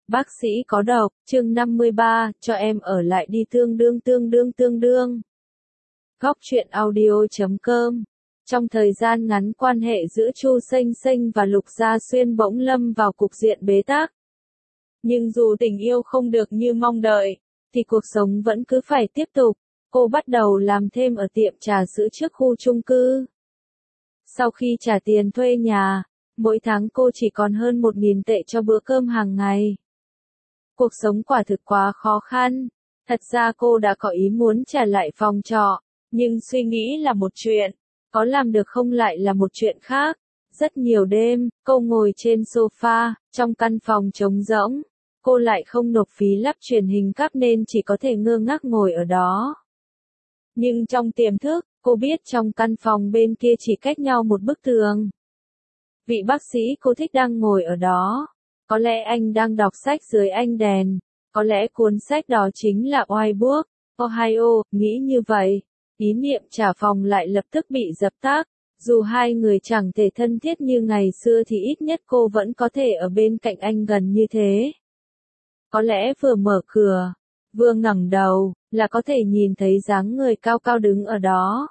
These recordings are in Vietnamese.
Bác sĩ có độc, chương 53, cho em ở lại đi tương đương. Góc truyện audio.com. Trong thời gian ngắn quan hệ giữa Chu Xanh Xanh và Lục Gia Xuyên bỗng lâm vào cục diện bế tắc. Nhưng dù tình yêu không được như mong đợi, thì cuộc sống vẫn cứ phải tiếp tục. Cô bắt đầu làm thêm ở tiệm trà sữa trước khu chung cư. Sau khi trả tiền thuê nhà, mỗi tháng cô chỉ còn hơn 1.000 tệ cho bữa cơm hàng ngày. Cuộc sống quả thực quá khó khăn. Thật ra cô đã có ý muốn trả lại phòng trọ, nhưng suy nghĩ là một chuyện, có làm được không lại là một chuyện khác. Rất nhiều đêm, cô ngồi trên sofa, trong căn phòng trống rỗng. Cô lại không nộp phí lắp truyền hình cáp nên chỉ có thể ngơ ngác ngồi ở đó. Nhưng trong tiềm thức, cô biết trong căn phòng bên kia chỉ cách nhau một bức tường. Vị bác sĩ cô thích đang ngồi ở đó. Có lẽ anh đang đọc sách dưới ánh đèn. Có lẽ cuốn sách đó chính là White Book, Ohio, nghĩ như vậy. Ý niệm trả phòng lại lập tức bị dập tắt. Dù hai người chẳng thể thân thiết như ngày xưa thì ít nhất cô vẫn có thể ở bên cạnh anh gần như thế. Có lẽ vừa mở cửa, vừa ngẩng đầu, là có thể nhìn thấy dáng người cao cao đứng ở đó.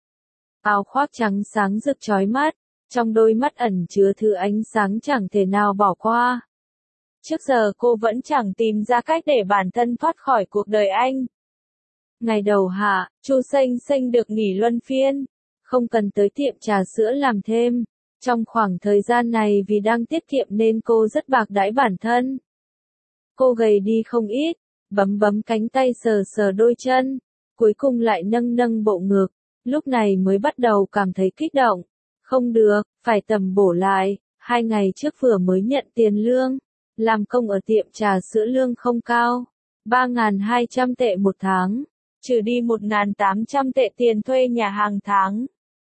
Áo khoác trắng sáng rực chói mắt, trong đôi mắt ẩn chứa thứ ánh sáng chẳng thể nào bỏ qua. Trước giờ cô vẫn chẳng tìm ra cách để bản thân thoát khỏi cuộc đời anh. Ngày đầu hạ, Chu Xanh Xanh được nghỉ luân phiên, không cần tới tiệm trà sữa làm thêm. Trong khoảng thời gian này vì đang tiết kiệm nên cô rất bạc đãi bản thân. Cô gầy đi không ít, bấm cánh tay sờ sờ đôi chân, cuối cùng lại nâng bộ ngực, lúc này mới bắt đầu cảm thấy kích động. Không được, phải tầm bổ lại, 2 ngày trước vừa mới nhận tiền lương, làm công ở tiệm trà sữa lương không cao, 3.200 tệ một tháng, trừ đi 1.800 tệ tiền thuê nhà hàng tháng.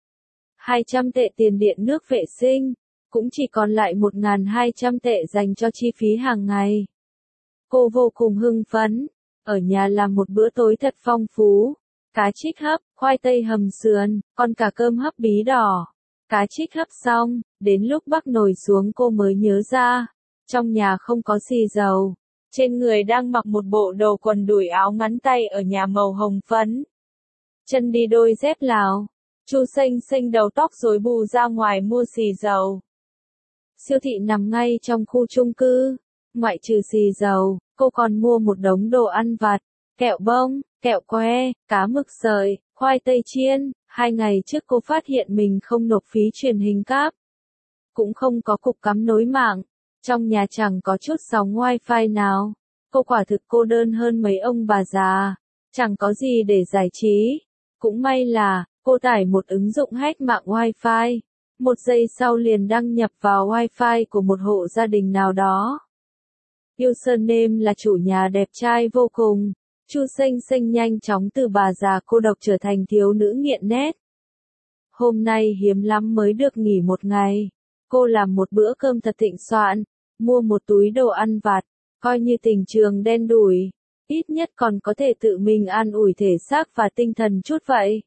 200 tệ tiền điện nước vệ sinh, cũng chỉ còn lại 1.200 tệ dành cho chi phí hàng ngày. Cô vô cùng hưng phấn, ở nhà làm một bữa tối thật phong phú, cá trích hấp, khoai tây hầm sườn, còn cả cơm hấp bí đỏ. Cá trích hấp xong, đến lúc bắc nồi xuống cô mới nhớ ra, trong nhà không có xì dầu, trên người đang mặc một bộ đồ quần đùi áo ngắn tay ở nhà màu hồng phấn. Chân đi đôi dép Lào, Chu Xanh Xanh đầu tóc rối bù ra ngoài mua xì dầu. Siêu thị nằm ngay trong khu chung cư, ngoại trừ xì dầu, cô còn mua một đống đồ ăn vặt, kẹo bông, kẹo que, cá mực sợi, khoai tây chiên. 2 ngày trước cô phát hiện mình không nộp phí truyền hình cáp, cũng không có cục cắm nối mạng, trong nhà chẳng có chút sóng wifi nào. Cô quả thực cô đơn hơn mấy ông bà già, chẳng có gì để giải trí. Cũng may là, cô tải một ứng dụng hack mạng wifi, 1 giây sau liền đăng nhập vào wifi của một hộ gia đình nào đó. Username là chủ nhà đẹp trai vô cùng. Chu Xanh Xanh nhanh chóng từ bà già cô độc trở thành thiếu nữ nghiện nét. Hôm nay hiếm lắm mới được nghỉ 1 ngày. Cô làm một bữa cơm thật thịnh soạn, mua một túi đồ ăn vặt, coi như tình trường đen đủi. Ít nhất còn có thể tự mình an ủi thể xác và tinh thần chút vậy.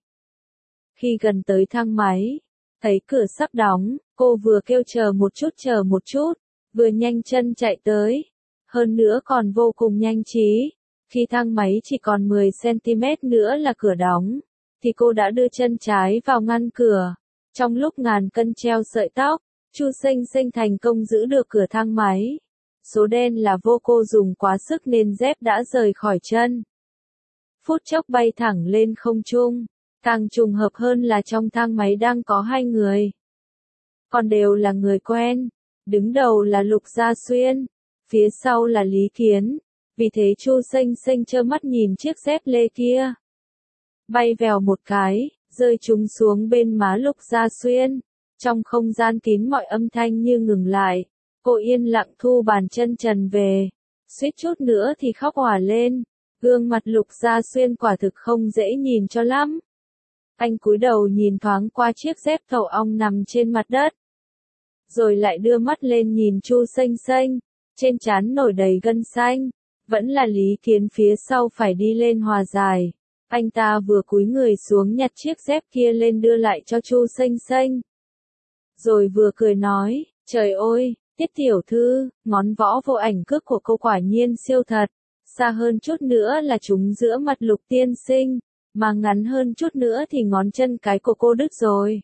Khi gần tới thang máy, thấy cửa sắp đóng, cô vừa kêu chờ một chút, vừa nhanh chân chạy tới. Hơn nữa còn vô cùng nhanh trí. Khi thang máy chỉ còn 10 cm nữa là cửa đóng, thì cô đã đưa chân trái vào ngăn cửa. Trong lúc ngàn cân treo sợi tóc, Chu Xanh Xanh thành công giữ được cửa thang máy. Số đen là vô, cô dùng quá sức nên dép đã rời khỏi chân. Phút chốc bay thẳng lên không trung. Càng trùng hợp hơn là trong thang máy đang có 2 người. Còn đều là người quen. Đứng đầu là Lục Gia Xuyên, phía sau là Lý Kiến. Vì thế Chu Xanh Xanh trơ mắt nhìn chiếc dép lê kia bay vèo một cái, rơi trúng xuống bên má Lục Gia Xuyên. Trong không gian kín mọi âm thanh như ngừng lại. Cô yên lặng thu bàn chân trần về, suýt chút nữa thì khóc òa lên. Gương mặt Lục Gia Xuyên quả thực không dễ nhìn cho lắm. Anh cúi đầu nhìn thoáng qua chiếc dép thầu ong nằm trên mặt đất, rồi lại đưa mắt lên nhìn Chu Xanh Xanh, trên trán nổi đầy gân xanh. Vẫn là Lý Kiến phía sau phải đi lên hòa giải. Anh ta vừa cúi người xuống nhặt chiếc dép kia lên đưa lại cho Chu Xanh Xanh. Rồi vừa cười nói, trời ơi, Tiết tiểu thư, ngón võ vô ảnh cước của cô quả nhiên siêu thật. Xa hơn chút nữa là trúng giữa mặt Lục tiên sinh, mà ngắn hơn chút nữa thì ngón chân cái của cô đứt rồi.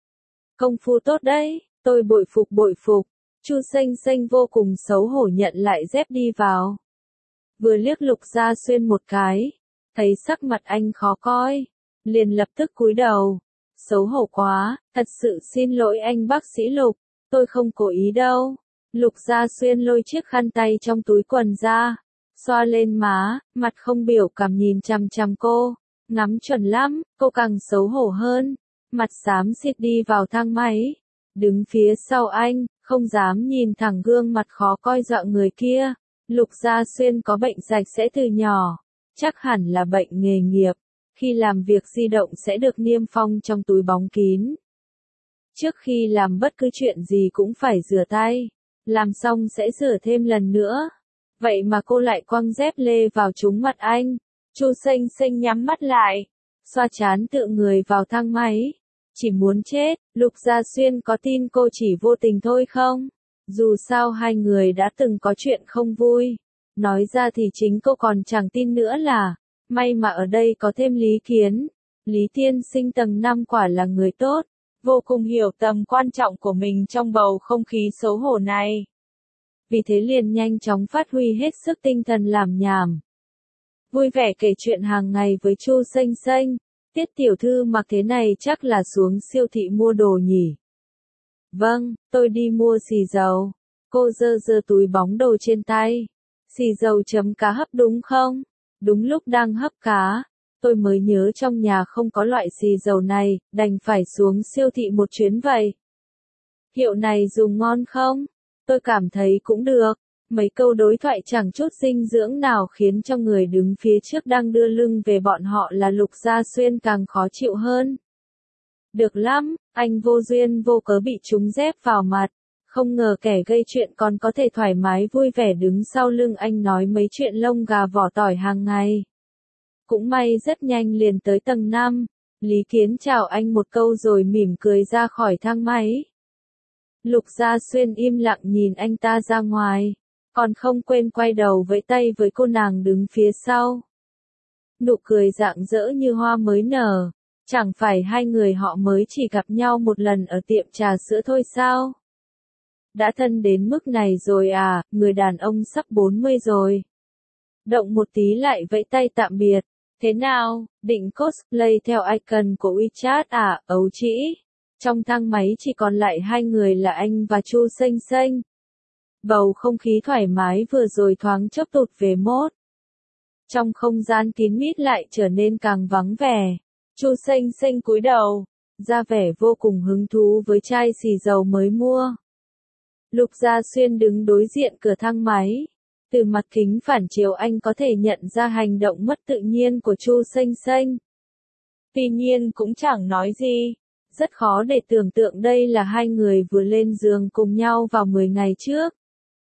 Công phu tốt đấy, tôi bội phục bội phục. Chu Xanh Xanh vô cùng xấu hổ nhận lại dép đi vào. Vừa liếc Lục Gia Xuyên một cái, thấy sắc mặt anh khó coi, liền lập tức cúi đầu. Xấu hổ quá, thật sự xin lỗi anh bác sĩ Lục, tôi không cố ý đâu. Lục Gia Xuyên lôi chiếc khăn tay trong túi quần ra, xoa lên má, mặt không biểu cảm nhìn chằm chằm cô, ngắm chuẩn lắm, cô càng xấu hổ hơn, mặt xám xịt đi vào thang máy, đứng phía sau anh, không dám nhìn thẳng gương mặt khó coi dọa người kia. Lục Gia Xuyên có bệnh sạch sẽ từ nhỏ, chắc hẳn là bệnh nghề nghiệp, khi làm việc di động sẽ được niêm phong trong túi bóng kín. Trước khi làm bất cứ chuyện gì cũng phải rửa tay, làm xong sẽ rửa thêm lần nữa. Vậy mà cô lại quăng dép lê vào trúng mặt anh. Chu Xanh Xanh nhắm mắt lại, xoa trán tựa người vào thang máy. Chỉ muốn chết, Lục Gia Xuyên có tin cô chỉ vô tình thôi không? Dù sao hai người đã từng có chuyện không vui. Nói ra thì chính cô còn chẳng tin nữa là, may mà ở đây có thêm Lý Kiến. Lý tiên sinh tầng 5 quả là người tốt, vô cùng hiểu tầm quan trọng của mình trong bầu không khí xấu hổ này. Vì thế liền nhanh chóng phát huy hết sức tinh thần làm nhảm. Vui vẻ kể chuyện hàng ngày với Chu Xanh Xanh. Tiết tiểu thư mặc thế này chắc là xuống siêu thị mua đồ nhỉ? Vâng, tôi đi mua xì dầu. Cô giơ giơ túi bóng đồ trên tay. Xì dầu chấm cá hấp đúng không? Đúng lúc đang hấp cá, tôi mới nhớ trong nhà không có loại xì dầu này, đành phải xuống siêu thị một chuyến vậy. Hiệu này dùng ngon không? Tôi cảm thấy cũng được. Mấy câu đối thoại chẳng chút dinh dưỡng nào khiến cho người đứng phía trước đang đưa lưng về bọn họ là Lục Gia Xuyên càng khó chịu hơn. Được lắm, anh vô duyên vô cớ bị trúng dép vào mặt. Không ngờ kẻ gây chuyện còn có thể thoải mái vui vẻ đứng sau lưng anh nói mấy chuyện lông gà vỏ tỏi hàng ngày. Cũng may rất nhanh liền tới tầng 5. Lý Kiến chào anh một câu rồi mỉm cười ra khỏi thang máy. Lục Gia Xuyên im lặng nhìn anh ta ra ngoài, còn không quên quay đầu vẫy tay với cô nàng đứng phía sau. Nụ cười rạng rỡ như hoa mới nở, chẳng phải hai người họ mới chỉ gặp nhau một lần ở tiệm trà sữa thôi sao? Đã thân đến mức này rồi à, người đàn ông sắp 40 rồi. Động một tí lại vẫy tay tạm biệt. Thế nào, định cosplay theo icon của WeChat à, ấu trĩ? Trong thang máy chỉ còn lại hai người là anh và Chu Xanh Xanh. Bầu không khí thoải mái vừa rồi thoáng chốc tụt về mốt. Trong không gian kín mít lại trở nên càng vắng vẻ. Chu Xanh Xanh cúi đầu, ra vẻ vô cùng hứng thú với chai xì dầu mới mua. Lục Gia Xuyên đứng đối diện cửa thang máy. Từ mặt kính phản chiếu anh có thể nhận ra hành động mất tự nhiên của Chu Xanh Xanh. Tuy nhiên cũng chẳng nói gì. Rất khó để tưởng tượng đây là hai người vừa lên giường cùng nhau vào 10 ngày trước.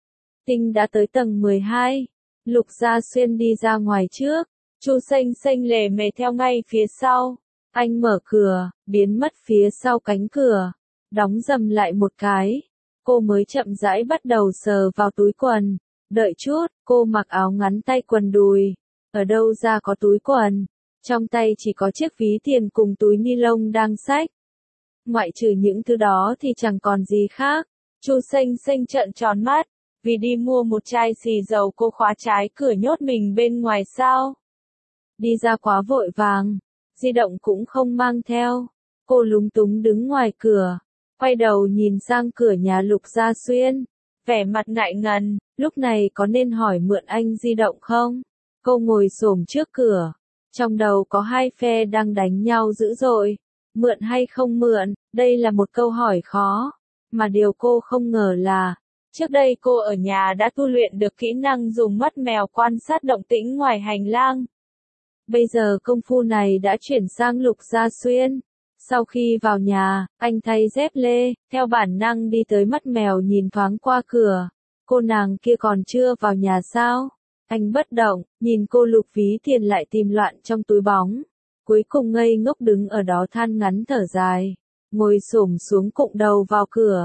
Tinh đã tới tầng 12. Lục Gia Xuyên đi ra ngoài trước. Chu Xanh Xanh lề mề theo ngay phía sau. Anh mở cửa, biến mất phía sau cánh cửa. Đóng rầm lại một cái. Cô mới chậm rãi bắt đầu sờ vào túi quần. Đợi chút, cô mặc áo ngắn tay quần đùi. Ở đâu ra có túi quần? Trong tay chỉ có chiếc ví tiền cùng túi ni lông đang xách. Ngoại trừ những thứ đó thì chẳng còn gì khác. Chu Xanh Xanh trợn tròn mắt. Vì đi mua một chai xì dầu cô khóa trái cửa nhốt mình bên ngoài sao? Đi ra quá vội vàng. Di động cũng không mang theo. Cô lúng túng đứng ngoài cửa. Quay đầu nhìn sang cửa nhà Lục Gia Xuyên. Vẻ mặt ngại ngần, lúc này có nên hỏi mượn anh di động không? Cô ngồi xổm trước cửa. Trong đầu có hai phe đang đánh nhau dữ dội. Mượn hay không mượn, đây là một câu hỏi khó. Mà điều cô không ngờ là, trước đây cô ở nhà đã tu luyện được kỹ năng dùng mắt mèo quan sát động tĩnh ngoài hành lang. Bây giờ công phu này đã chuyển sang Lục Gia Xuyên. Sau khi vào nhà, anh thay dép lê, theo bản năng đi tới mắt mèo nhìn thoáng qua cửa. Cô nàng kia còn chưa vào nhà sao? Anh bất động, nhìn cô lục ví tiền lại tìm loạn trong túi bóng. Cuối cùng ngây ngốc đứng ở đó than ngắn thở dài. Ngồi xổm xuống cụng đầu vào cửa.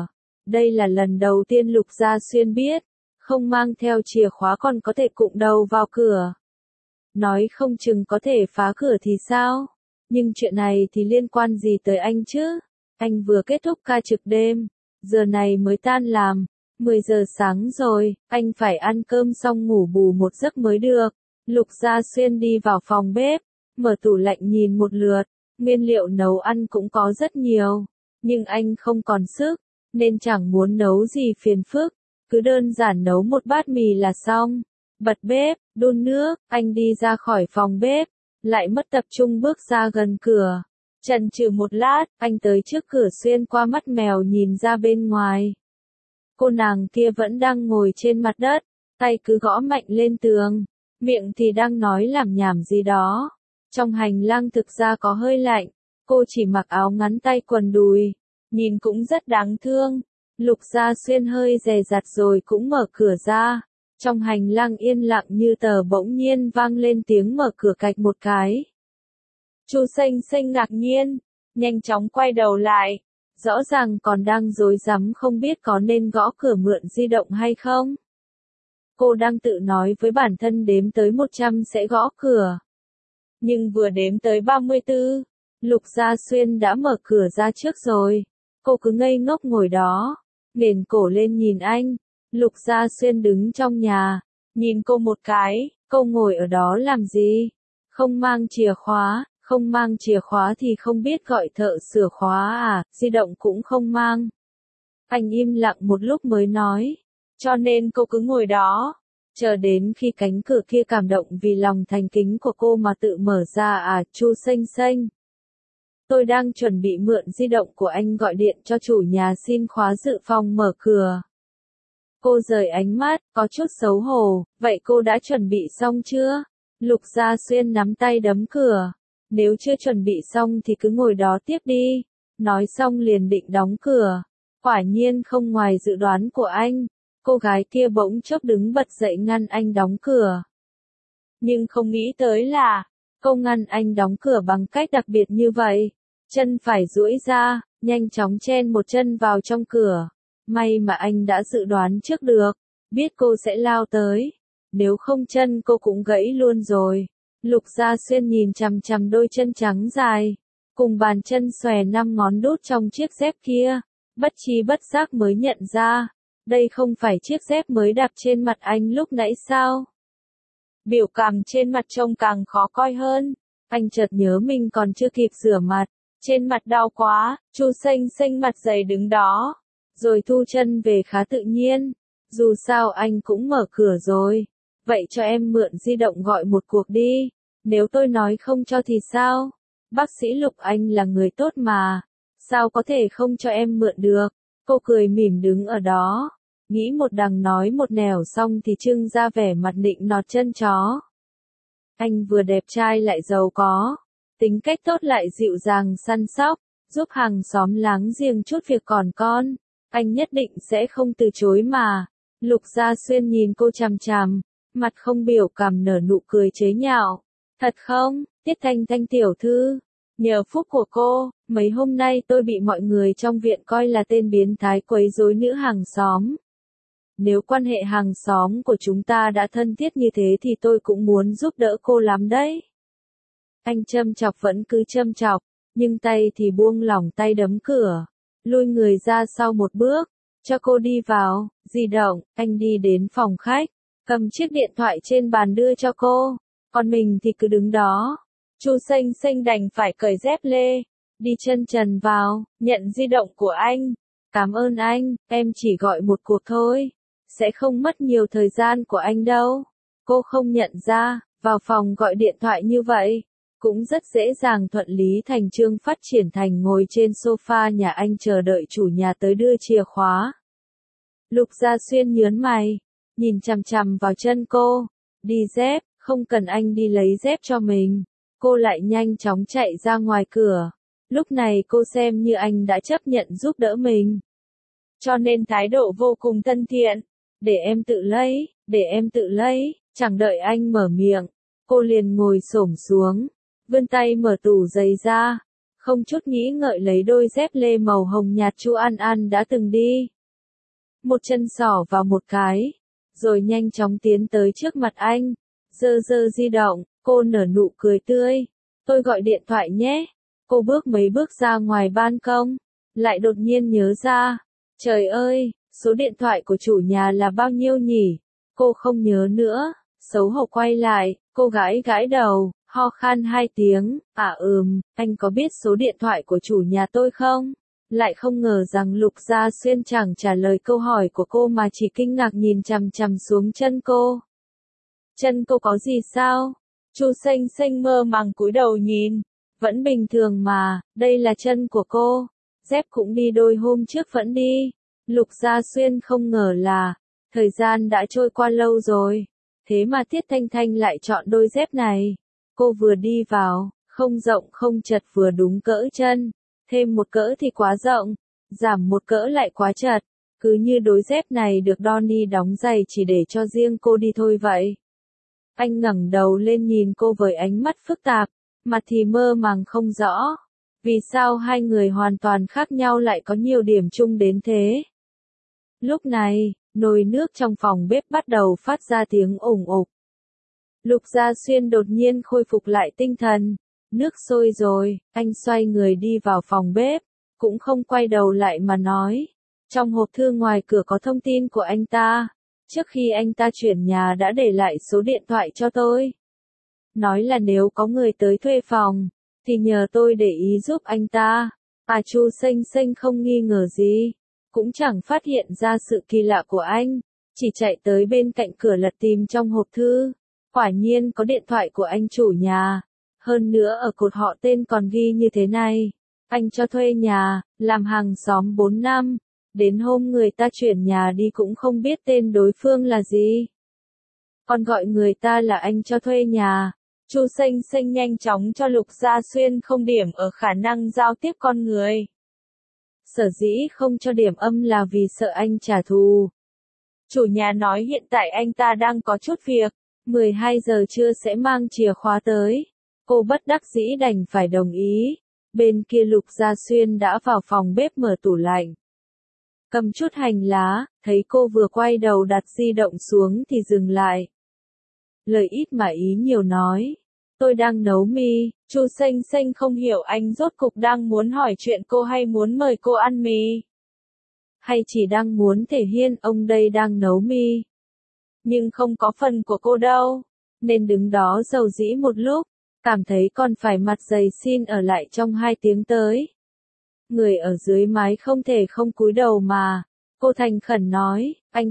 Đây là lần đầu tiên Lục Gia Xuyên biết, không mang theo chìa khóa còn có thể cụng đầu vào cửa. Nói không chừng có thể phá cửa thì sao? Nhưng chuyện này thì liên quan gì tới anh chứ? Anh vừa kết thúc ca trực đêm, giờ này mới tan làm, 10 giờ sáng rồi, anh phải ăn cơm xong ngủ bù một giấc mới được. Lục Gia Xuyên đi vào phòng bếp, mở tủ lạnh nhìn một lượt, nguyên liệu nấu ăn cũng có rất nhiều, nhưng anh không còn sức, nên chẳng muốn nấu gì phiền phức, cứ đơn giản nấu một bát mì là xong. Bật bếp, đun nước, anh đi ra khỏi phòng bếp, lại mất tập trung bước ra gần cửa. Chần chừ một lát, anh tới trước cửa xuyên qua mắt mèo nhìn ra bên ngoài. Cô nàng kia vẫn đang ngồi trên mặt đất, tay cứ gõ mạnh lên tường, miệng thì đang nói lảm nhảm gì đó. Trong hành lang thực ra có hơi lạnh, cô chỉ mặc áo ngắn tay quần đùi, nhìn cũng rất đáng thương. Lục Gia Xuyên hơi dè dặt rồi cũng mở cửa ra. Trong hành lang yên lặng như tờ bỗng nhiên vang lên tiếng mở cửa cạch một cái. Chu Xanh Xanh ngạc nhiên, nhanh chóng quay đầu lại, rõ ràng còn đang rối rắm không biết có nên gõ cửa mượn di động hay không. Cô đang tự nói với bản thân đếm tới 100 sẽ gõ cửa. Nhưng vừa đếm tới 34, Lục Gia Xuyên đã mở cửa ra trước rồi. Cô cứ ngây ngốc ngồi đó, nghển cổ lên nhìn anh. Lục Gia Xuyên đứng trong nhà, nhìn cô một cái, cô ngồi ở đó làm gì? Không mang chìa khóa, không mang chìa khóa thì không biết gọi thợ sửa khóa à, di động cũng không mang. Anh im lặng một lúc mới nói, cho nên cô cứ ngồi đó, chờ đến khi cánh cửa kia cảm động vì lòng thành kính của cô mà tự mở ra à, Chu Xanh Xanh. Tôi đang chuẩn bị mượn di động của anh gọi điện cho chủ nhà xin khóa dự phòng mở cửa. Cô rời ánh mắt, có chút xấu hổ, vậy cô đã chuẩn bị xong chưa? Lục Gia Xuyên nắm tay đấm cửa. Nếu chưa chuẩn bị xong thì cứ ngồi đó tiếp đi. Nói xong liền định đóng cửa. Quả nhiên không ngoài dự đoán của anh. Cô gái kia bỗng chốc đứng bật dậy ngăn anh đóng cửa. Nhưng không nghĩ tới là, cô ngăn anh đóng cửa bằng cách đặc biệt như vậy. Chân phải duỗi ra, nhanh chóng chen một chân vào trong cửa. May mà anh đã dự đoán trước được, biết cô sẽ lao tới. Nếu không chân cô cũng gãy luôn rồi. Lục Gia Xuyên nhìn chằm chằm đôi chân trắng dài, cùng bàn chân xòe 5 ngón đút trong chiếc dép kia. Bất tri bất giác mới nhận ra, đây không phải chiếc dép mới đạp trên mặt anh lúc nãy sao? Biểu cảm trên mặt trông càng khó coi hơn. Anh chợt nhớ mình còn chưa kịp rửa mặt, trên mặt đau quá. Chu Xanh Xanh mặt dày đứng đó, rồi thu chân về khá tự nhiên. Dù sao anh cũng mở cửa rồi. Vậy cho em mượn di động gọi một cuộc đi. Nếu tôi nói không cho thì sao? Bác sĩ Lục anh là người tốt mà. Sao có thể không cho em mượn được? Cô cười mỉm đứng ở đó. Nghĩ một đằng nói một nẻo xong thì trưng ra vẻ mặt nịnh nọt chân chó. Anh vừa đẹp trai lại giàu có. Tính cách tốt lại dịu dàng săn sóc. Giúp hàng xóm láng giềng chút việc còn con. Anh nhất định sẽ không từ chối mà. Lục Gia Xuyên nhìn cô chằm chằm, mặt không biểu cảm nở nụ cười chế nhạo. Thật không, Tiết Thanh Thanh tiểu thư? Nhờ phúc của cô, mấy hôm nay tôi bị mọi người trong viện coi là tên biến thái quấy rối nữ hàng xóm. Nếu quan hệ hàng xóm của chúng ta đã thân thiết như thế thì tôi cũng muốn giúp đỡ cô lắm đấy. Anh châm chọc vẫn cứ châm chọc, nhưng tay thì buông lỏng tay đấm cửa, lui người ra sau một bước, cho cô đi vào. Di động, anh đi đến phòng khách, cầm chiếc điện thoại trên bàn đưa cho cô, còn mình thì cứ đứng đó. Chu Xanh Xanh đành phải cởi dép lê, đi chân trần vào, nhận di động của anh. Cảm ơn anh, em chỉ gọi một cuộc thôi, sẽ không mất nhiều thời gian của anh đâu. Cô không nhận ra, vào phòng gọi điện thoại như vậy, cũng rất dễ dàng thuận lý thành chương phát triển thành ngồi trên sofa nhà anh chờ đợi chủ nhà tới đưa chìa khóa. Lục Gia Xuyên nhớn mày, nhìn chằm chằm vào chân cô. Đi dép, không cần anh đi lấy dép cho mình. Cô lại nhanh chóng chạy ra ngoài cửa. Lúc này cô xem như anh đã chấp nhận giúp đỡ mình, cho nên thái độ vô cùng thân thiện. Để em tự lấy, để em tự lấy. Chẳng đợi anh mở miệng, cô liền ngồi xổm xuống, vươn tay mở tủ giày ra, không chút nghĩ ngợi lấy đôi dép lê màu hồng nhạt Chu An An đã từng đi. một chân sỏ vào một cái, rồi nhanh chóng tiến tới trước mặt anh, giơ giơ di động, cô nở nụ cười tươi. Tôi gọi điện thoại nhé. Cô bước mấy bước ra ngoài ban công, lại đột nhiên nhớ ra. Trời ơi, số điện thoại của chủ nhà là bao nhiêu nhỉ? Cô không nhớ nữa, xấu hổ quay lại, cô gãi gãi đầu, ho khan 2 tiếng, anh có biết số điện thoại của chủ nhà tôi không? Lại không ngờ rằng Lục Gia Xuyên chẳng trả lời câu hỏi của cô mà chỉ kinh ngạc nhìn chằm chằm xuống chân cô. Chân cô có gì sao? Chu Xanh Xanh mơ màng cúi đầu nhìn, vẫn bình thường mà, đây là chân của cô. Dép cũng đi đôi hôm trước vẫn đi. Lục Gia Xuyên không ngờ là, thời gian đã trôi qua lâu rồi, thế mà Tiết Thanh Thanh lại chọn đôi dép này. Cô vừa đi vào, không rộng không chật vừa đúng cỡ chân, thêm một cỡ thì quá rộng, giảm một cỡ lại quá chật, cứ như đôi dép này được Donnie đóng giày chỉ để cho riêng cô đi thôi vậy. Anh ngẩng đầu lên nhìn cô với ánh mắt phức tạp, mặt thì mơ màng không rõ. Vì sao hai người hoàn toàn khác nhau lại có nhiều điểm chung đến thế? Lúc này, nồi nước trong phòng bếp bắt đầu phát ra tiếng ủng ục. Lục Gia Xuyên đột nhiên khôi phục lại tinh thần. Nước sôi rồi, anh xoay người đi vào phòng bếp, cũng không quay đầu lại mà nói. Trong hộp thư ngoài cửa có thông tin của anh ta. Trước khi anh ta chuyển nhà đã để lại số điện thoại cho tôi. Nói là nếu có người tới thuê phòng, thì nhờ tôi để ý giúp anh ta. Chu Xanh Xanh không nghi ngờ gì, cũng chẳng phát hiện ra sự kỳ lạ của anh, chỉ chạy tới bên cạnh cửa lật tìm trong hộp thư. Quả nhiên có điện thoại của anh chủ nhà, hơn nữa ở cột họ tên còn ghi như thế này. Anh cho thuê nhà, làm hàng xóm 4 năm, đến hôm người ta chuyển nhà đi cũng không biết tên đối phương là gì. Còn gọi người ta là anh cho thuê nhà. Chu Xanh Xanh nhanh chóng cho Lục Gia Xuyên không điểm ở khả năng giao tiếp con người. Sở dĩ không cho điểm âm là vì sợ anh trả thù. Chủ nhà nói hiện tại anh ta đang có chút việc, 12 giờ trưa sẽ mang chìa khóa tới. Cô bất đắc dĩ đành phải đồng ý. Bên kia Lục Gia Xuyên đã vào phòng bếp mở tủ lạnh. Cầm chút hành lá, thấy cô vừa quay đầu đặt di động xuống thì dừng lại. Lời ít mà ý nhiều nói. Tôi đang nấu mì. Chu Xanh Xanh không hiểu anh rốt cục đang muốn hỏi chuyện cô hay muốn mời cô ăn mì. Hay chỉ đang muốn thể hiện ông đây đang nấu mì. Nhưng không có phần của cô đâu. Nên đứng đó dầu dĩ một lúc. Cảm thấy còn phải mặt dày xin ở lại trong 2 tiếng tới. Người ở dưới mái không thể không cúi đầu mà. Cô thành khẩn nói, anh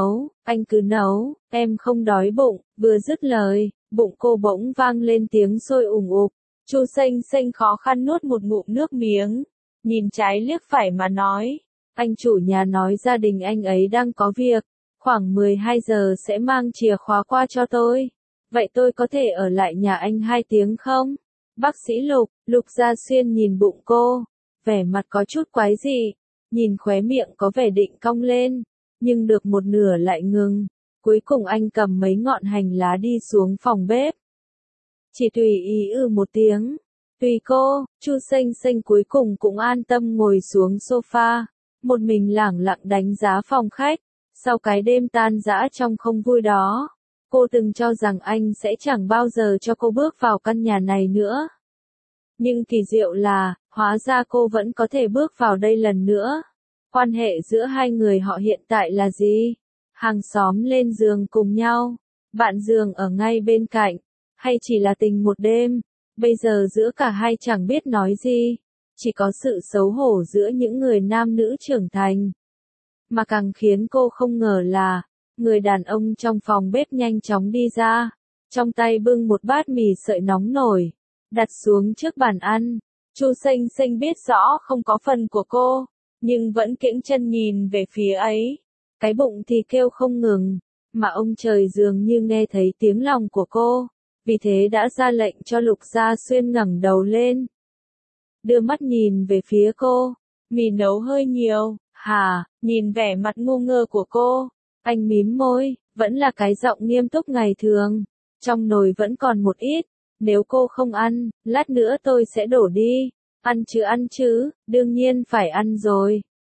cứ nấu, em không đói bụng. Vừa dứt lời, bụng cô bỗng vang lên tiếng sôi ủng ục. Chu Xanh Xanh khó khăn nuốt một ngụm nước miếng, nhìn trái liếc phải mà nói. Anh chủ nhà nói gia đình anh ấy đang có việc, khoảng 12 giờ sẽ mang chìa khóa qua cho tôi. Vậy tôi có thể ở lại nhà anh 2 tiếng không? Bác sĩ Lục, Lục Gia Xuyên nhìn bụng cô, vẻ mặt có chút quái dị, nhìn khóe miệng có vẻ định cong lên, nhưng được một nửa lại ngừng. Cuối cùng anh cầm mấy ngọn hành lá đi xuống phòng bếp. Chỉ tùy ý một tiếng. Tùy cô. Chu Xanh Xanh cuối cùng cũng an tâm ngồi xuống sofa, một mình lẳng lặng đánh giá phòng khách. Sau cái đêm tan rã trong không vui đó, cô từng cho rằng anh sẽ chẳng bao giờ cho cô bước vào căn nhà này nữa. Nhưng kỳ diệu là, hóa ra cô vẫn có thể bước vào đây lần nữa. Quan hệ giữa hai người họ hiện tại là gì? Hàng xóm lên giường cùng nhau, bạn giường ở ngay bên cạnh, hay chỉ là tình một đêm? Bây giờ giữa cả hai chẳng biết nói gì, chỉ có sự xấu hổ giữa những người nam nữ trưởng thành. Mà càng khiến cô không ngờ là, người đàn ông trong phòng bếp nhanh chóng đi ra, trong tay bưng một bát mì sợi nóng nổi, đặt xuống trước bàn ăn. Chu Xanh Xanh biết rõ không có phần của cô, nhưng vẫn kiễng chân nhìn về phía ấy. Cái bụng thì kêu không ngừng, mà ông trời dường như nghe thấy tiếng lòng của cô, vì thế đã ra lệnh cho Lục Gia Xuyên ngẩng đầu lên. Đưa mắt nhìn về phía cô, mì nấu hơi nhiều, hả? Nhìn vẻ mặt ngu ngơ của cô, anh mím môi, vẫn là cái giọng nghiêm túc ngày thường. Trong nồi vẫn còn một ít, nếu cô không ăn, lát nữa tôi sẽ đổ đi. Ăn chứ, đương nhiên phải ăn rồi.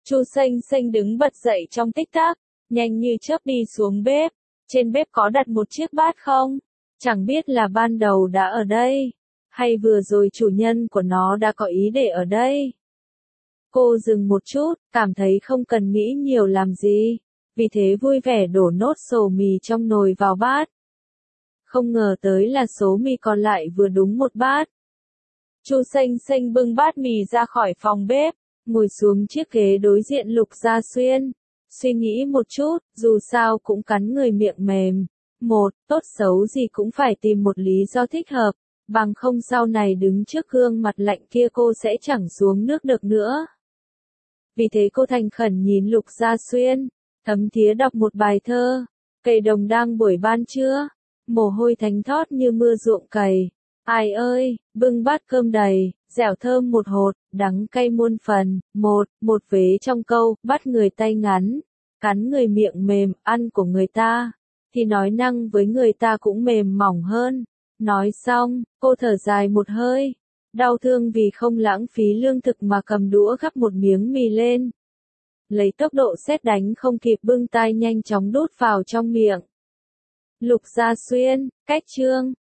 Chu Xanh Xanh đứng bật dậy trong tích tắc, nhanh như chớp đi xuống bếp. Trên bếp có đặt một chiếc bát không? Chẳng biết là ban đầu đã ở đây, hay vừa rồi chủ nhân của nó đã có ý để ở đây. Cô dừng một chút, cảm thấy không cần nghĩ nhiều làm gì, vì thế vui vẻ đổ nốt sổ mì trong nồi vào bát. Không ngờ tới là số mì còn lại vừa đúng một bát. Chu Xanh Xanh bưng bát mì ra khỏi phòng bếp, ngồi xuống chiếc ghế đối diện Lục Gia Xuyên. Suy nghĩ một chút, dù sao cũng cắn người miệng mềm. Tốt xấu gì cũng phải tìm một lý do thích hợp, bằng không sau này đứng trước gương mặt lạnh kia cô sẽ chẳng xuống nước được nữa. Vì thế cô thành khẩn nhìn Lục Gia Xuyên, thấm thía đọc một bài thơ. Cày đồng đang buổi ban trưa, mồ hôi thánh thót như mưa ruộng cày. Ai ơi, bưng bát cơm đầy, dẻo thơm một hột, đắng cay muôn phần. Một vế trong câu, bắt người tay ngắn, cắn người miệng mềm, ăn của người ta, thì nói năng với người ta cũng mềm mỏng hơn. Nói xong, cô thở dài một hơi, đau thương vì không lãng phí lương thực mà cầm đũa gắp một miếng mì lên. Lấy tốc độ sét đánh không kịp bưng tay nhanh chóng đút vào trong miệng. Lục Gia Xuyên, cách chương